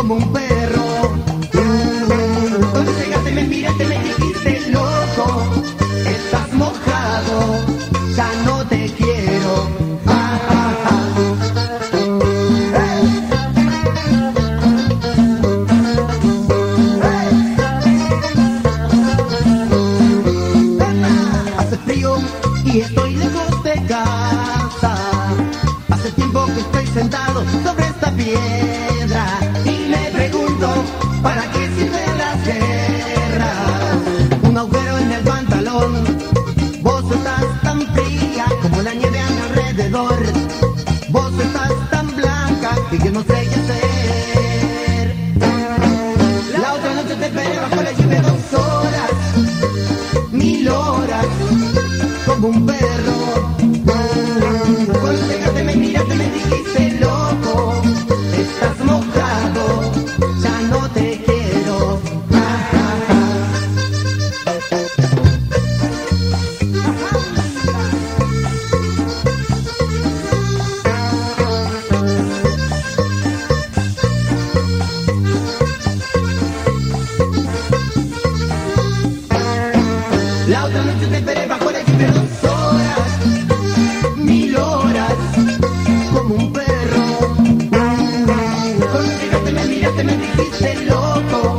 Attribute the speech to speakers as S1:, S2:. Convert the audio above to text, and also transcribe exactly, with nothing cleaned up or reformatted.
S1: como un perro. Cuando llegaste me miraste, me dijiste loco, estás mojado, ya no te quiero. Ah, ah, ah. Hey. Hey. Hace frío y estoy lejos de casa. Hace tiempo que estoy sentado sobre esta piedra y me pregunto, ¿para qué sirven las guerras? Un agujero en el pantalón, vos estás tan fría como la nieve a mi alrededor. Vos estás tan blanca que yo no sé qué hacer. La otra noche te esperé bajo la lluvia dos horas, mil horas, como un perro. Cuando llegaste me miraste, me dijiste loco, estás mojado, ya no te quiero. Ah, ah, ah. La otra noche te esperé bajo la lluvia dos horas, mil horas, como un perro. Cuando llegaste me miraste, me dijiste loco,